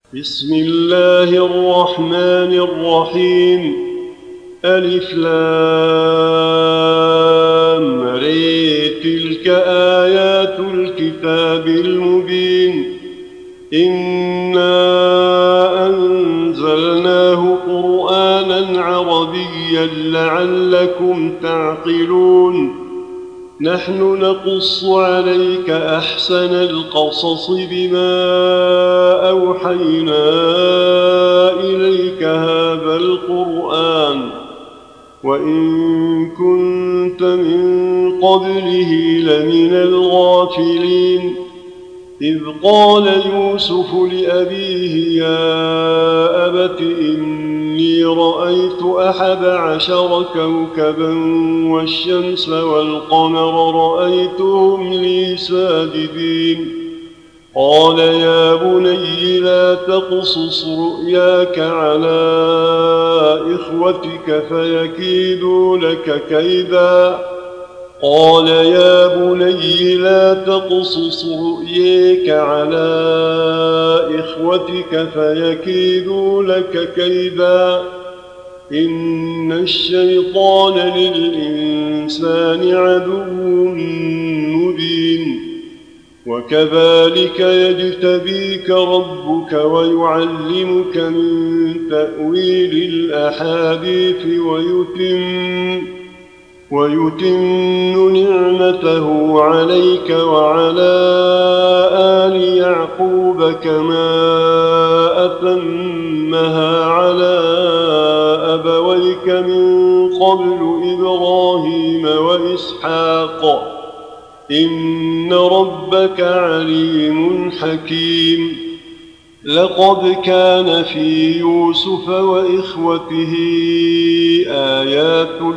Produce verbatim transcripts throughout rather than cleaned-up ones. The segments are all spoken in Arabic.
بسم الله الرحمن الرحيم. ألف لام ر. تلك آيات الكتاب المبين. إنا أنزلناه قرآنا عربيا لعلكم تعقلون. نحن نقص عليك أحسن القصص بما أوحينا إليك هذا القرآن وإن كنت من قبله لمن الغافلين. إذ قال يوسف لأبيه يا أبت إني رأيت أحد عشر كوكبا والشمس والقمر رأيتهم لي ساجدين. قال يا بني لا تقصص رؤياك على إخوتك فيكيدوا لك كيدا. قال يا بني لا تقصص رؤياك على إخوتك فيكيدوا لك كيدا. إن الشيطان للإنسان عدو مبين. وكذلك يجتبيك ربك ويعلمك من تأويل الأحاديث ويتم ويتم نعمته عليك وعلى آل يعقوب كما أتمها على أبويك من قبل إبراهيم وإسحاق إن ربك عليم حكيم. لقد كان في يوسف وإخوته آيات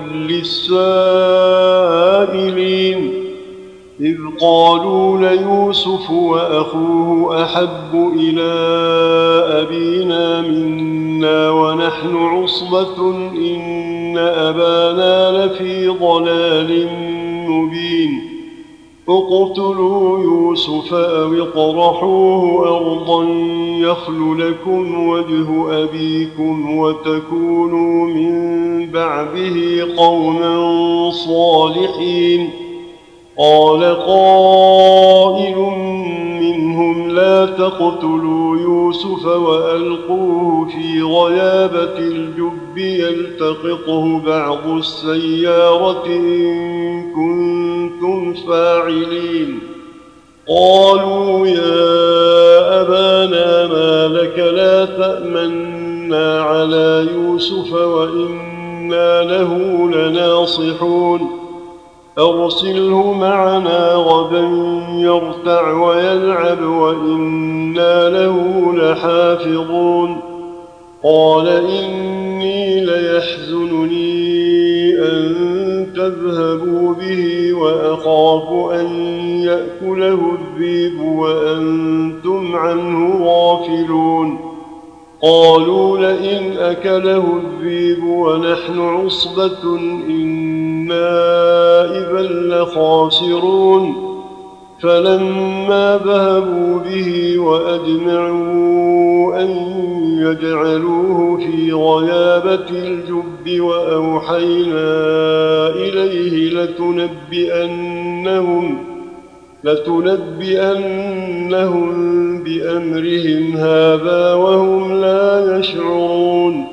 للسائلين. إذ قالوا ليوسف وأخوه أحب إلى أبينا منا ونحن عصبة إن أبانا لفي ضلال مبين. اقتلوا يوسف أو اطرحوه أرضا يخل لكم وجه أبيكم وتكونوا من بعده قوما صالحين. قال قائل منهم لا تقتلوا يوسف وألقوه في غيابة الجب يلتقطه بعض السيارة إن كنتم فاعلين. قالوا يا أبانا ما لك لا تأمنا على يوسف وإنا له لناصحون. أرسله معنا غدا يرتع ويلعب وإنا له لحافظون. قال إني ليحزنني أن تذهبوا به وأخاف أن يأكله الذئب وأنتم عنه غافلون. قالوا لئن أكله الذئب ونحن عصبة إنا إذا لخاسرون. فلما ذهبوا به وأجمعوا أن يجعلوه في غيابة الجب وأوحينا إليه لتنبئنهم لتنبئنهم بأمرهم هذا وهم لا يشعرون.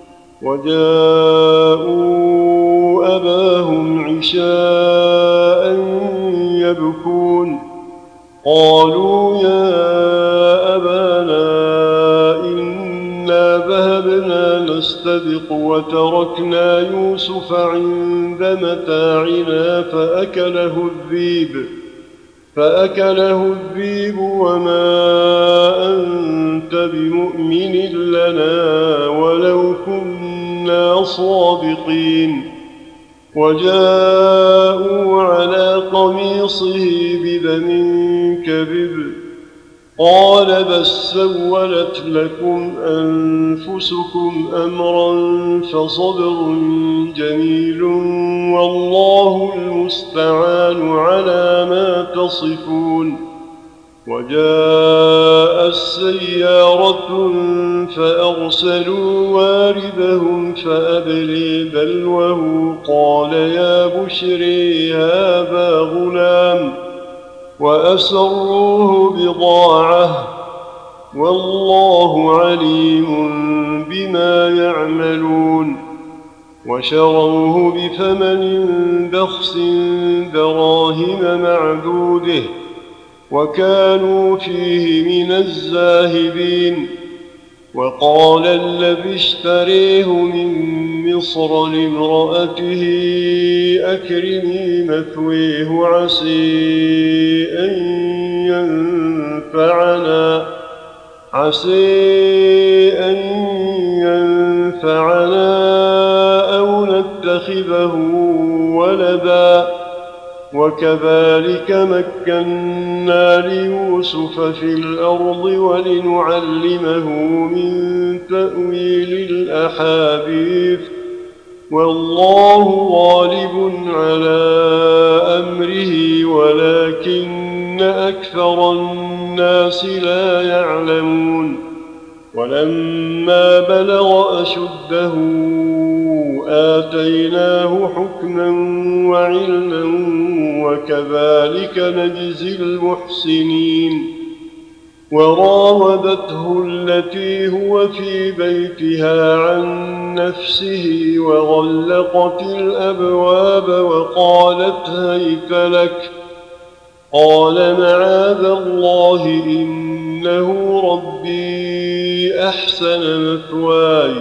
وجاءوا أباهم عشاء يبكون. قالوا يا أبانا إنا ذهبنا نستبق وتركنا يوسف عند متاعنا فأكله الذئب فأكله الذئب وما أنت بمؤمن لنا ولو كنا صادقين. وجاءوا على قميصه بدم كذب. قال بل سولت لكم أنفسكم أمرا فصبر جميل والله المستعان على ما تصفون. وجاءت سيارة فأرسلوا واردهم فأدلي دلوه قال يا بشري هذا غلام وأسروه بضاعة والله عليم بما يعملون وشروه بثمن بخس دراهم معدوده وكانوا فيه من الزاهدين. وقال الذي اشتريه من مصر لامرأته أكرمي مثويه عسى أن ينفعنا عسى أن ينفعنا أو نتخذه ولدا وكذلك مكنا ليوسف في الأرض ولنعلمه من تأويل الأحاديث والله غالب على أمره ولكن أكثر الناس لا يعلمون. ولما بلغ أشده آتيناه حكما وعلما وكذلك نجزي المحسنين. وراودته التي هو في بيتها عن نفسه وغلقت الأبواب وقالت هيت لك قال معاذ الله إنه ربي أحسن مثواي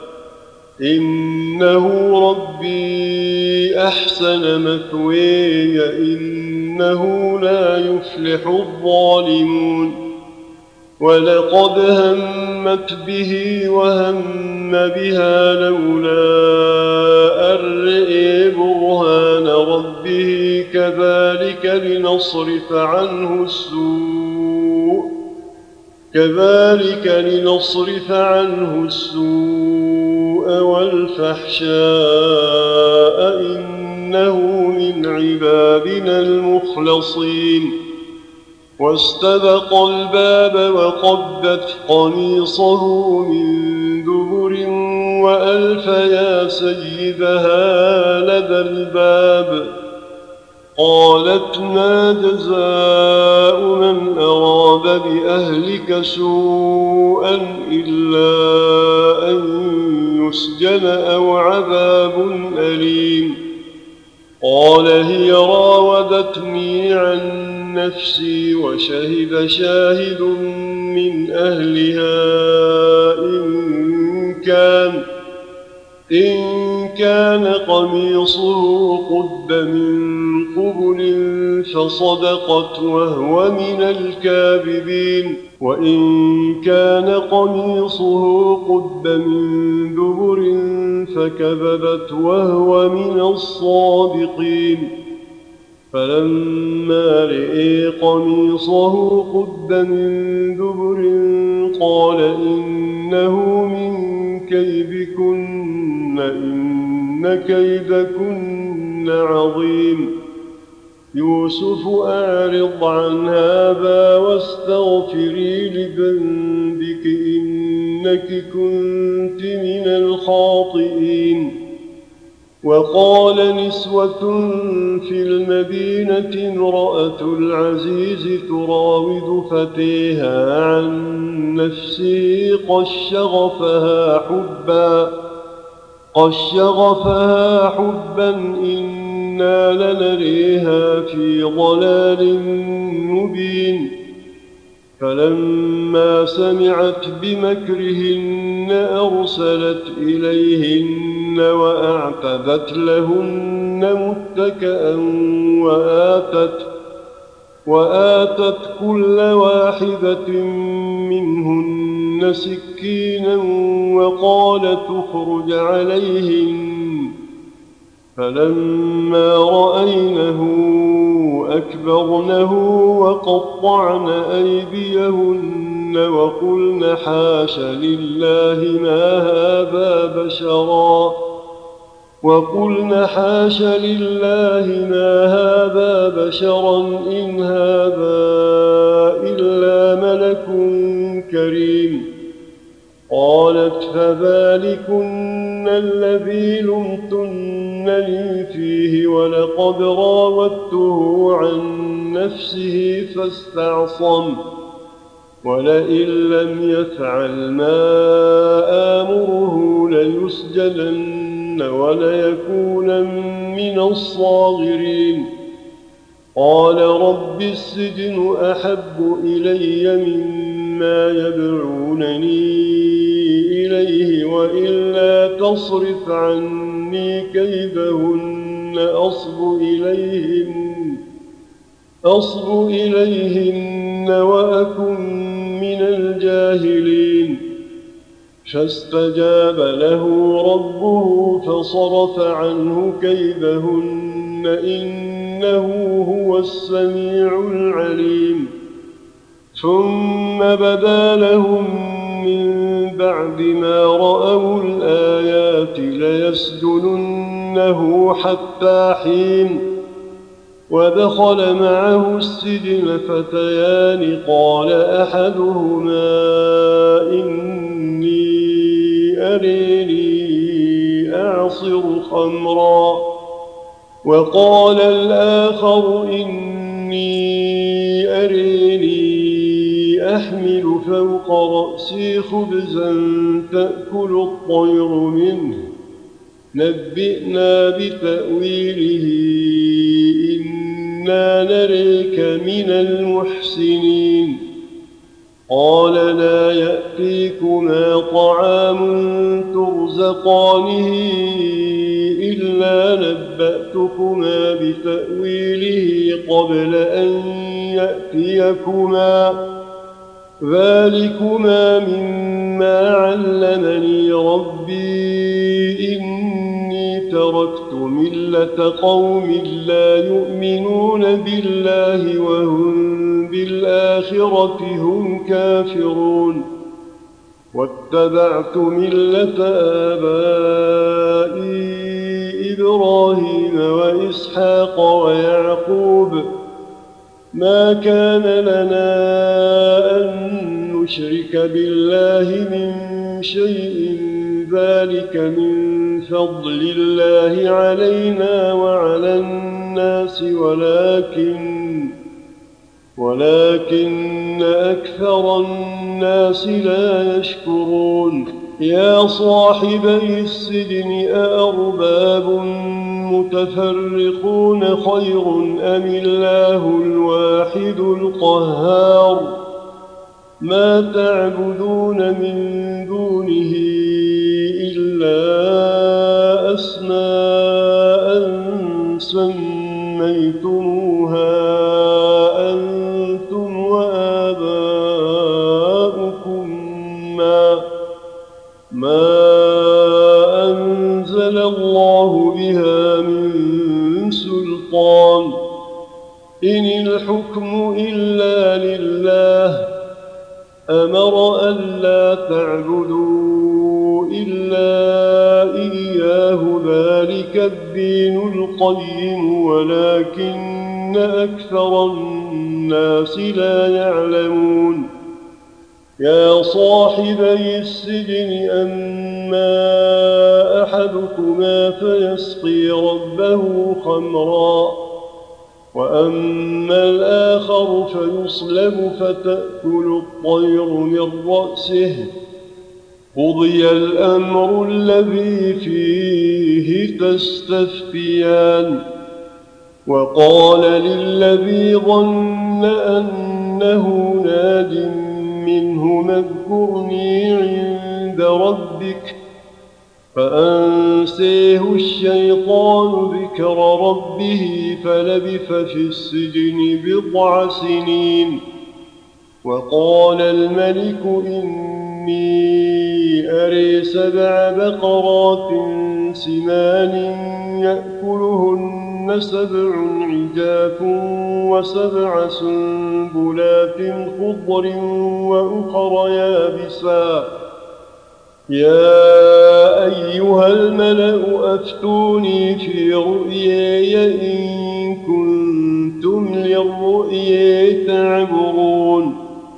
إنه ربي أحسن مثواي إنه لا يفلح الظالمون. ولقد همت به وهم بها لولا أن رأى برهان ربه كذلك لنصرف عنه السوء كذلك لنصرف عنه السوء والفحشاء إنه من عبادنا المخلصين. واستبق الباب وقدت قميصه من دبر وألف يا سيدها لدى الباب قالت ما جزاء من أراد بأهلك سوءا إلا أن يسجن أو عذاب أليم. قال هي راودتني عن نفسي وشهد شاهد من أهلها إن كان إن كان قميصه قد من قبل فصدقت وهو من الكاذبين وإن كان قميصه قد من دبر فكذبت وهو من الصادقين. فلما رأى قميصه قد من دبر قال إنه من كيدكن إن كيدكن عظيم. يوسف أعرض عن هذا واستغفري لذنبك إنك كنت من الخاطئين. وقال نسوة في المدينة امرأة العزيز تراود فتيها عن نفسه قد شغفها حبا قد شغفها حبا إنا لنريها في ضلال مبين. فلما سمعت بمكرهن أرسلت إليهن وأعتدت لهن متكئا وآتت, وآتت كل واحدة منهن سكينا وقالت اخرج عليهن. فلما رأينه أكبرنه وقطعن أيديهن وقلن حاش لله ما هذا بشرا وقلن حاش لله ما هذا بشرا إن هذا إلا ملك كريم. قالت فذلكن الذي لمتنني فيه ولقد راودته عن نفسه فاستعصم ولئن لم يفعل ما آمره ليسجنن وليكونن من الصاغرين. قال رب السجن أحب إلي مما يدعونني إليه وإلا تصرف عني كيدهن أصب إليهن, أصب إليهن وأكن من الجاهلين. فاستجاب له ربه فصرف عنه كيدهن إنه هو السميع العليم. ثم بدا لهم من بعد ما رأوا الآيات ليسجننه حتى حين. ودخل معه السجن فتيان قال أحدهما إني أريني أعصر خمرا وقال الآخر إني أريني أحمل فوق رأسي خبزا تأكل الطير منه نبئنا بتأويله إنا نريك من المحسنين. قال لا يأتيكما طعام ترزقانه إلا نبأتكما بتأويله قبل أن يأتيكما ذلكما مما علمني ربي إني تركت ملة قوم لا يؤمنون بالله وهم بالآخرة هم كافرون واتبعت ملة آبائي إبراهيم وإسحاق ويعقوب ما كان لنا أن نشرك بالله من شيء ذلك من فضل الله علينا وعلى الناس ولكن ولكن أكثر الناس لا يشكرون. يا صاحبي السجن أأرباب متفرقون خير أم الله الواحد القهار ما تعبدون من دونه إلا أسماء سميتموها أنتم وآباؤكم ما, ما أنزل الله بها من سلطان إن الحكم إلا لله أمر ألا تعبدوا إلا إياه ذلك الدين القيم ولكن أكثر الناس لا يعلمون. يا صاحبي السجن أما أحدكما فيسقي ربه خمرا وأما الآخر فيصلب فتأكل الطير من رأسه قضي الأمر الذي فيه تستفتيان. وقال للذي ظن أنه ناج منه اذكرني عند ربك فأنسيه الشيطان ذكر ربه فلبث في السجن بضع سنين. وقال الملك إني أري سبع بقرات سمان يأكلهن سبع عجاف وسبع سنبلات خضر وأخر يابسات يا أيها الملأ أفتوني في رؤياي إن كنتم للرؤيا تعبرون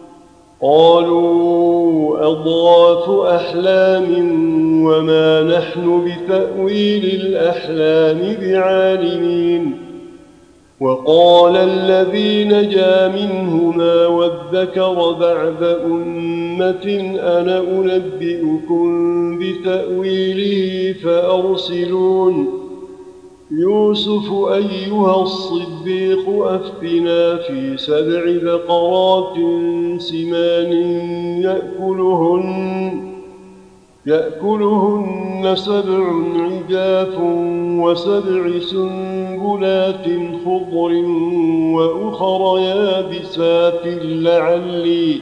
قالوا أضغاث أحلام وما نحن بتأويل الأحلام بعالمين وقال الذي نجا منهما وادكر بعد أمة أنا أنبئكم بتأويله فأرسلون يوسف أيها الصديق أفتنا في سبع بقرات سمان يأكلهن, يأكلهن سبع عجاف وسبع سنبلات خضر وأخر يابسات لعلي,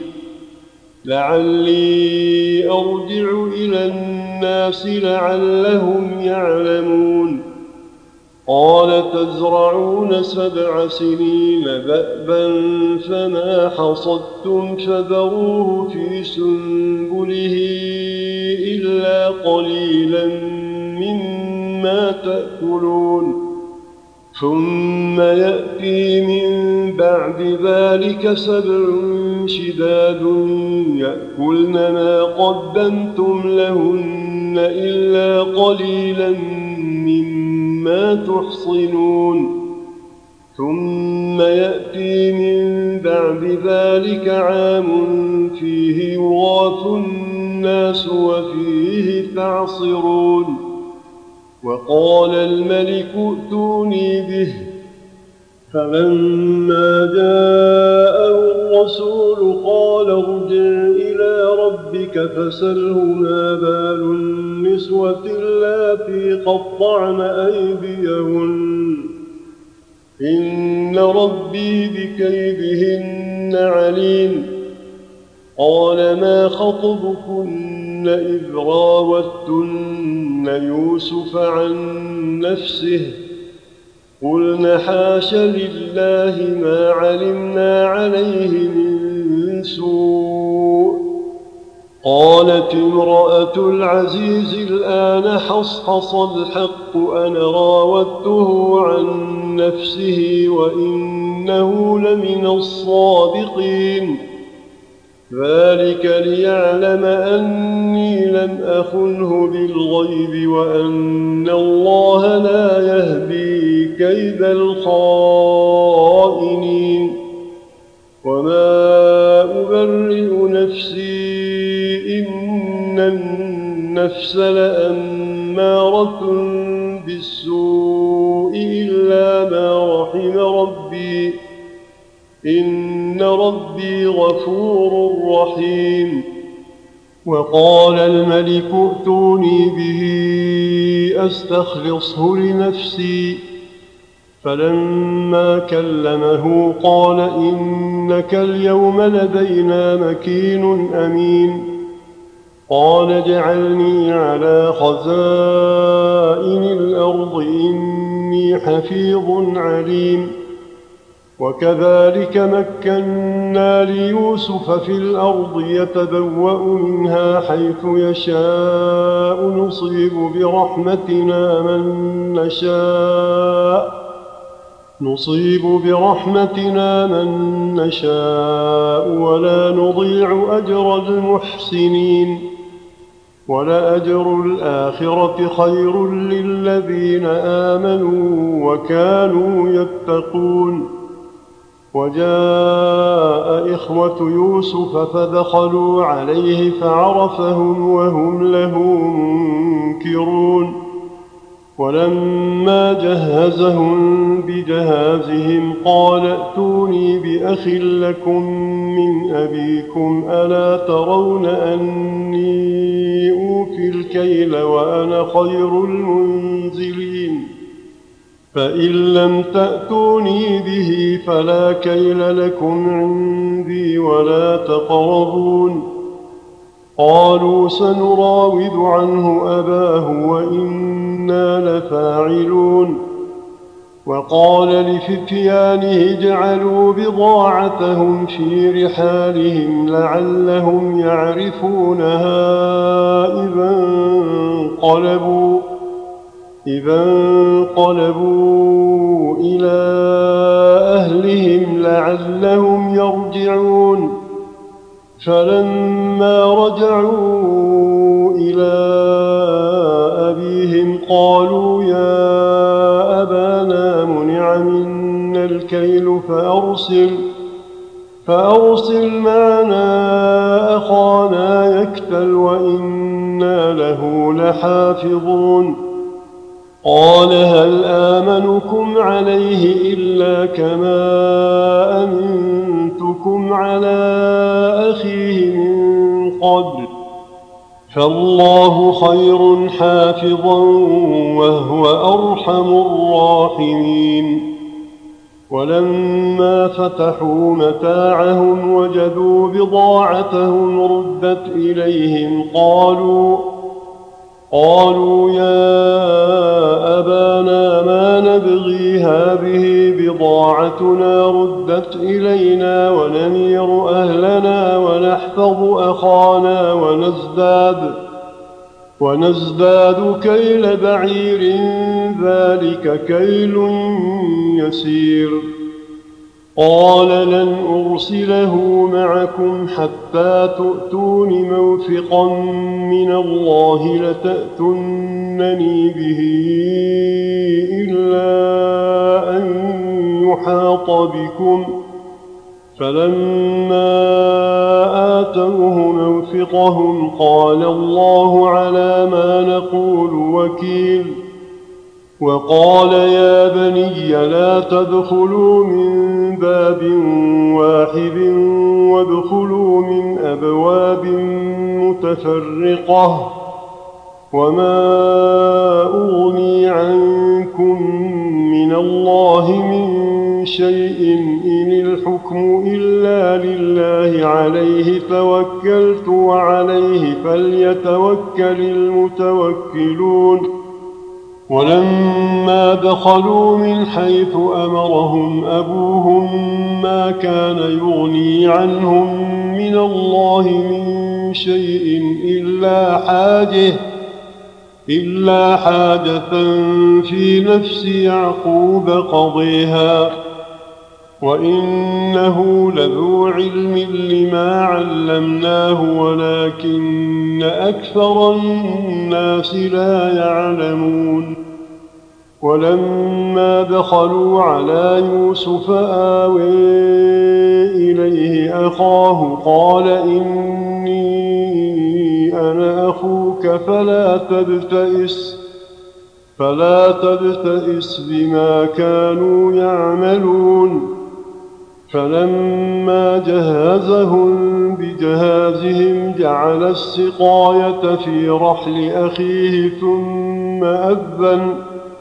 لعلي أرجع إلى الناس لعلهم يعلمون قال تزرعون سبع سنين دأبا فما حصدتم فذروه في سنبله إلا قليلا مما تأكلون ثم يأتي من بعد ذلك سبع شداد يأكلن ما قدمتم لهن إلا قليلا مما تحصنون ثم يأتي من بعد ذلك عام فيه يغاث الناس وفيه تعصرون وقال الملك ائتوني به فلما جاءه الرسول قال ارجع إلى ربك فسله ما بال النسوة اللاتي قطعن أيديهن إن ربي بكيدهن عليم قال ما خطبكن إذ راوتن يوسف عن نفسه قلن حاش لله ما علمنا عليه من سوء قالت امرأة العزيز الآن حصحص الحق أنا راودته عن نفسه وإنه لمن الصادقين ذلك ليعلم أني لم أخنه بالغيب وأن الله لا يهدي كيد الخائنين وما أبرئ نفسي إن النفس لأمارة بالسوء إلا ما رحم ربي إن ربي غفور رحيم وقال الملك ائتوني به أستخلصه لنفسي فلما كلمه قال إنك اليوم لدينا مكين أمين قال اجعلني على خزائن الأرض إني حفيظ عليم وكذلك مكنا ليوسف في الأرض يتبوأ منها حيث يشاء نصيب برحمتنا من نشاء نصيب برحمتنا من نشاء ولا نضيع أجر المحسنين ولأجر الآخرة خير للذين آمنوا وكانوا يتقون وجاء إخوة يوسف فدخلوا عليه فعرفهم وهم له منكرون ولما جهزهم بجهازهم قال ائتوني بأخ لكم من أبيكم ألا ترون أني أوفي الكيل وأنا خير المنزلين فإن لم تأتوني به فلا كيل لكم عندي ولا تقربون قالوا سنراود عنه أباه وإنا لفاعلون وقال لفتيانه اجعلوا بضاعتهم في رحالهم لعلهم يعرفونها إذا انقلبوا إذا انقلبوا إلى أهلهم لعلهم يرجعون فلما رجعوا إلى أبيهم قالوا يا أبانا منع منا الكيل فأرسل فأرسل معنا أخانا يكتل وإنا له لحافظون قال هل آمنكم عليه إلا كما أمنتكم على أخيه من قبل فالله خير حافظا وهو أرحم الراحمين ولما فتحوا متاعهم وجدوا بضاعتهم ردت إليهم قالوا قالوا يا أبانا ما نبغي هذه بضاعتنا ردت إلينا ونمير أهلنا ونحفظ أخانا ونزداد ونزداد كيل بعير ذلك كيل يسير قال لن أرسله معكم حتى تؤتون موثقا من الله لتأتونني به إلا أن يحاط بكم فلما آتوه موثقهم قال الله على ما نقول وكيل وقال يا بني لا تدخلوا من باب واحد وادخلوا من أبواب متفرقة وما أغني عنكم من الله من شيء إن الحكم إلا لله عليه توكلت وعليه فليتوكل المتوكلون ولما دخلوا من حيث أمرهم أبوهم ما كان يغني عنهم من الله من شيء إلا حاجة إلا حاجة في نفس يعقوب قضيها وإنه لذو علم لما علمناه ولكن أكثر الناس لا يعلمون ولما دخلوا على يوسف آوي إليه أخاه قال إني أنا أخوك فلا تبتئس فلا تبتئس بما كانوا يعملون فلما جهزهم بجهازهم جعل السقاية في رحل أخيه ثم أذن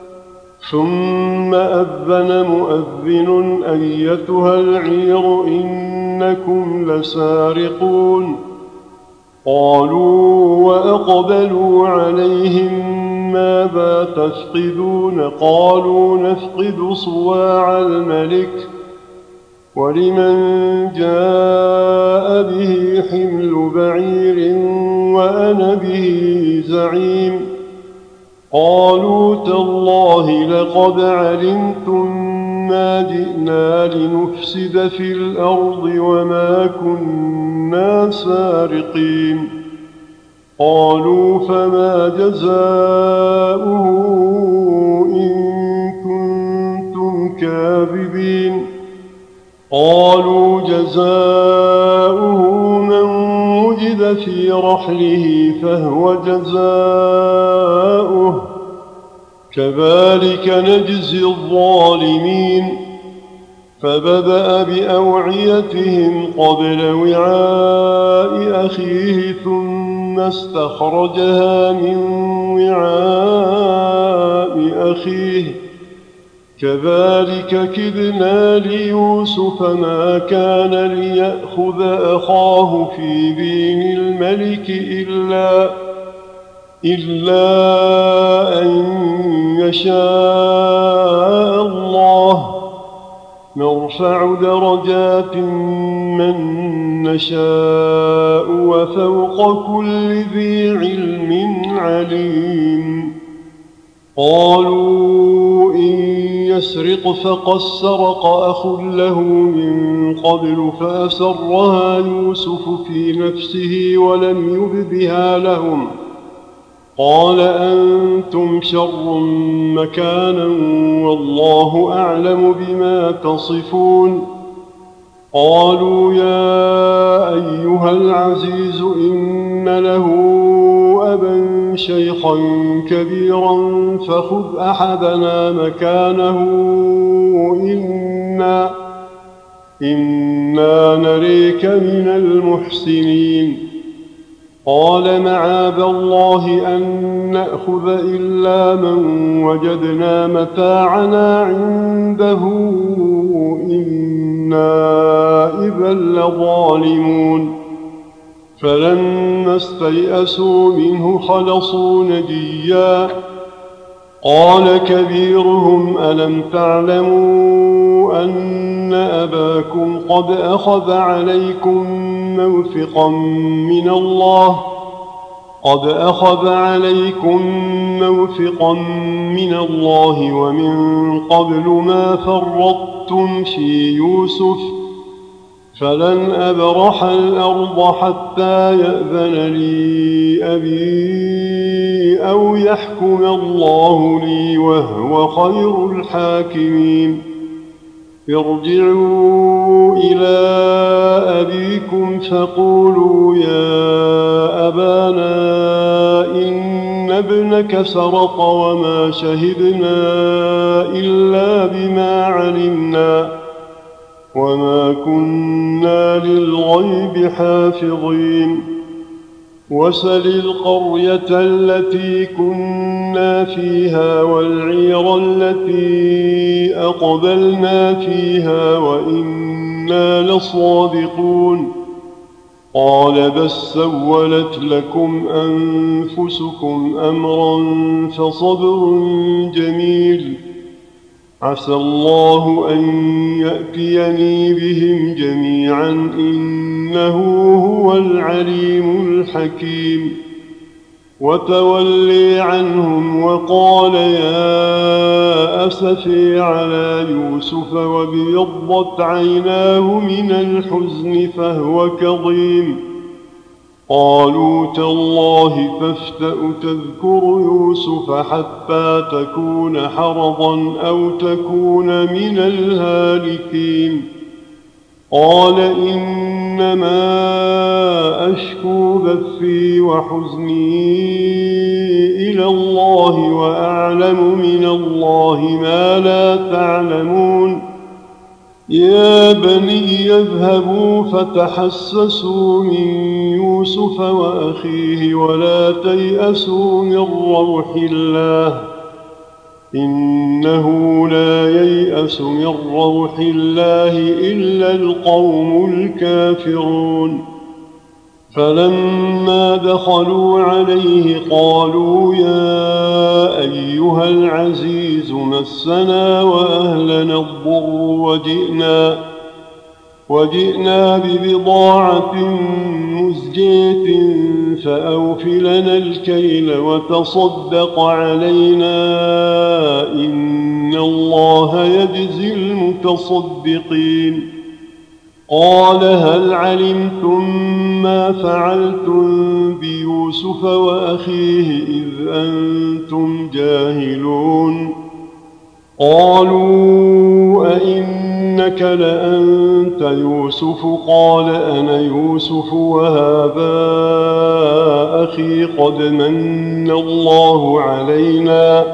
ثم أذن مؤذن أيتها العير إنكم لسارقون قالوا وأقبلوا عليهم ماذا تفقدون قالوا نفقد صواع الملك ولمن جاء به حمل بعير وأنا به زعيم قالوا تالله لقد علمتم ما جئنا لنفسد في الأرض وما كنا سارقين قالوا فما جزاؤه إن كنتم كاذبين قالوا جزاؤه من وجد في رحله فهو جزاؤه كذلك نجزي الظالمين فبدأ بأوعيتهم قبل وعاء أخيه ثم استخرجها من وعاء أخيه كذلك كدنا ليوسف ما كان ليأخذ أخاه في دين الملك إلا إلا أن يشاء الله نرفع درجات من نشاء وفوق كل ذي علم عليم قالوا إن يسرق فقد سرق أخ له من قبل فأسرها يوسف في نفسه ولم يبدها لهم قال أنتم شر مكانا والله أعلم بما تصفون. قالوا يا أيها العزيز إن له أبا شيخا كبيرا فخذ أحدنا مكانه إنا, إنا نريك من المحسنين. قال معاذ الله أن نأخذ إلا من وجدنا متاعنا عنده إنا إذا لظالمون. فلما استيئسوا منه خلصوا نجيا. قال كبيرهم ألم تعلموا أن أباكم قد أخذ عليكم موثقا من الله قد أخذ عليكم موثقا من الله ومن قبل ما فرطتم في يوسف فلن أبرح الأرض حتى يأذن لي أبي أو يحكم الله لي وهو خير الحاكمين. ارجعوا إلى أبيكم فقولوا يا أبانا إن ابنك سرق وما شهدنا إلا بما علمنا وما كنا للغيب حافظين. وسل القرية التي كنا فيها والعير التي أقبلنا فيها وإنا لصادقون. قال بل سولت لكم أنفسكم أمرا فصبر جميل عسى الله أن يأتيني بهم جميعا إنه هو العليم الحكيم. وتولي عنهم وقال يا أسفي على يوسف وابيضت عيناه من الحزن فهو كظيم. قالوا تالله تفتأ تذكر يوسف حتى تكون حرضا أو تكون من الهالكين. قال إنما أشكو بثي وحزني إلى الله وأعلم من الله ما لا تعلمون. يا بني اذهبوا فتحسسوا من يوسف وأخيه ولا تيأسوا من روح الله إنه لا ييأس من روح الله إلا القوم الكافرون. فلما دخلوا عليه قالوا يا أيها العزيز مسنا وأهلنا الضر وجئنا, وجئنا ببضاعة مزجاة فأوفلنا الكيل وتصدق علينا إن الله يجزي المتصدقين. قال هل علمتم ما فعلتم بيوسف وأخيه إذ أنتم جاهلون؟ قالوا أئنك لأنت يوسف قال أنا يوسف وهذا أخي قد من الله علينا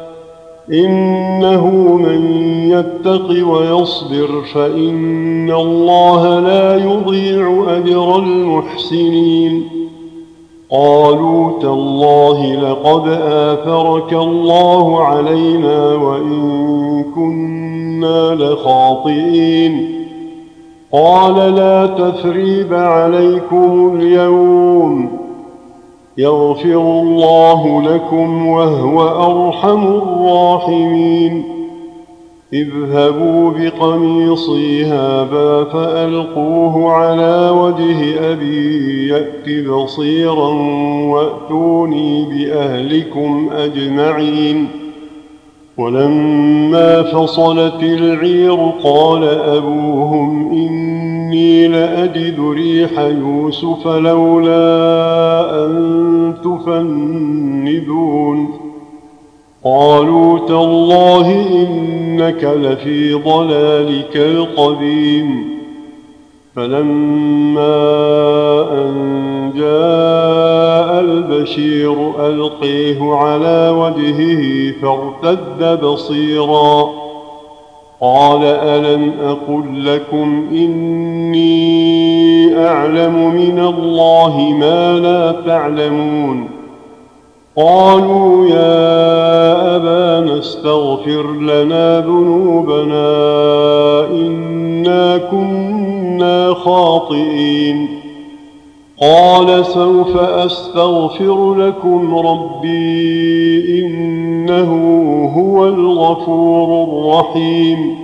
إنه من يتق ويصبر فإن الله لا يضيع أجر المحسنين. قالوا تالله لقد آثرك الله علينا وإن كنا لخاطئين. قال لا تثريب عليكم اليوم يغفر الله لكم وهو أرحم الراحمين. اذهبوا بقميصي هذا فألقوه على وجه أبي يأت بصيرا وأتوني بأهلكم أجمعين. ولما فصلت العير قال أبوهم إني لأجد ريح يوسف لولا أن تفندون قالوا تالله إنك لفي ضلالك القديم فلما أن جاء البشير ألقيه على وجهه فارتد بصيرا قال ألم أقل لكم إني أعلم من الله ما لا تعلمون قالوا يا أبانا استغفر لنا ذنوبنا إنا كنا خاطئين قال سوف أستغفر لكم ربي إنه هو الغفور الرحيم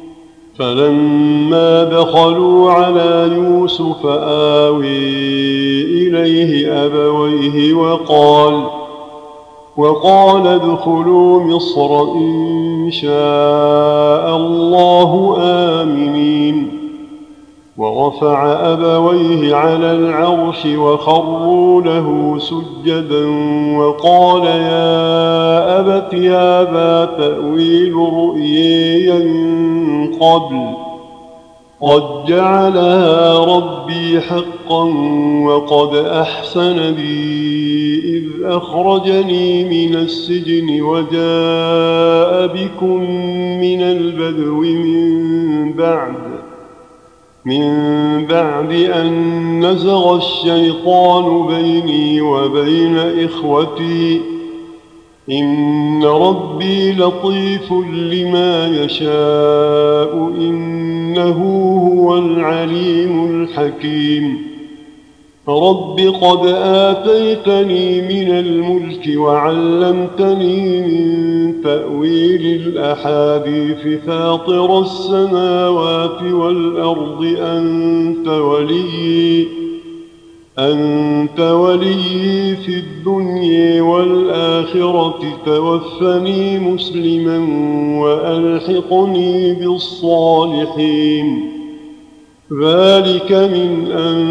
فلما دخلوا على يوسف آوي إليه أبويه وقال وقال ادخلوا مصر إن شاء الله آمنين ورفع أبويه على العرش وخروا له سجدا وقال يا أبت هذا تأويل رؤياي من قبل قد جعلها ربي حقا وقد أحسن بي إذ أخرجني من السجن وجاء بكم من البدو من بعد من بعد أن نزغ الشيطان بيني وبين إخوتي إن ربي لطيف لما يشاء إنه هو العليم الحكيم رب قد آتيتني من الملك وعلمتني من تأويل الأحاديث فاطر السماوات والأرض أنت ولي أنت ولي في الدنيا والآخرة توفني مسلما وألحقني بالصالحين ذلك من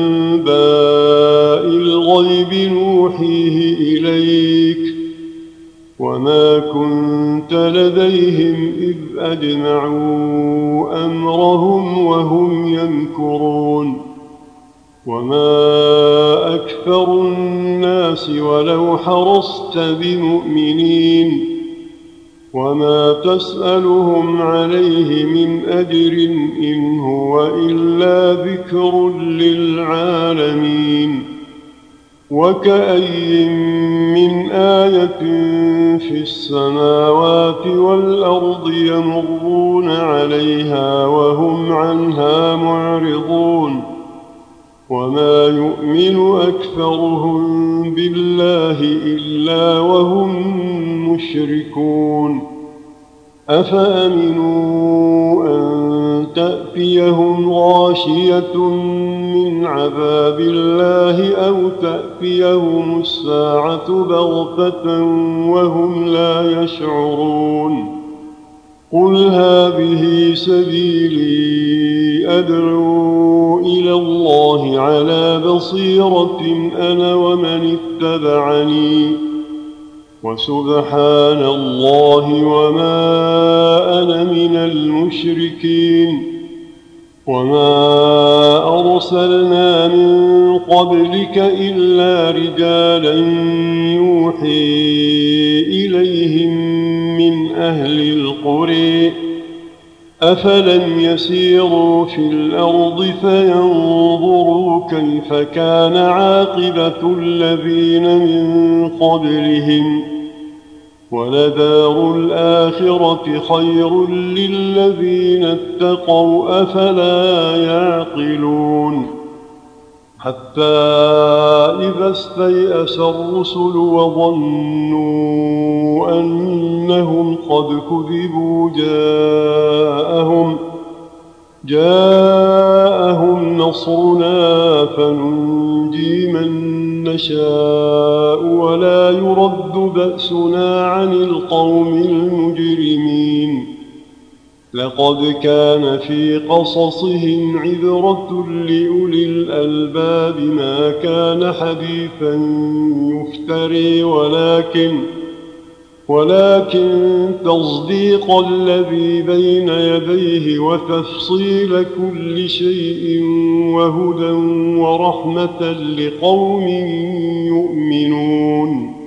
أنباء الغيب نوحيه إليك وما كنت لديهم إذ أجمعوا أمرهم وهم يمكرون وما أكثر الناس ولو حرصت بمؤمنين وما تسألهم عليه من أجر إن هو إلا ذكر للعالمين وكأي من آية في السماوات والأرض يمرون عليها وهم عنها معرضون وما يؤمن أكثرهم بالله إلا وهم مشركون أفأمنوا أن تأتيهم غاشية من عذاب الله أو تأتيهم الساعة بغتة وهم لا يشعرون قل هذه سبيلي أدعو إلى الله على بصيرة أنا ومن اتبعني وسبحان الله وما أنا من المشركين وما أرسلنا من قبلك إلا رجالا يوحي إليهم من أهل القرى أفلم يسيروا في الأرض فينظروا كيف كان عاقبة الذين من قبلهم ولدار الآخرة خير للذين اتقوا أفلا يعقلون حتى إذا استيأس الرسل وظنوا أنهم قد كذبوا جاءهم جاءهم نصرنا فننجي من نشاء ولا يرد بأسنا عن القوم المجرمين لقد كان في قصصهم عبرة لأولي الألباب ما كان حديثا يفتري ولكن ولكن تصديق الذي بين يديه وتفصيل كل شيء وهدى ورحمة لقوم يؤمنون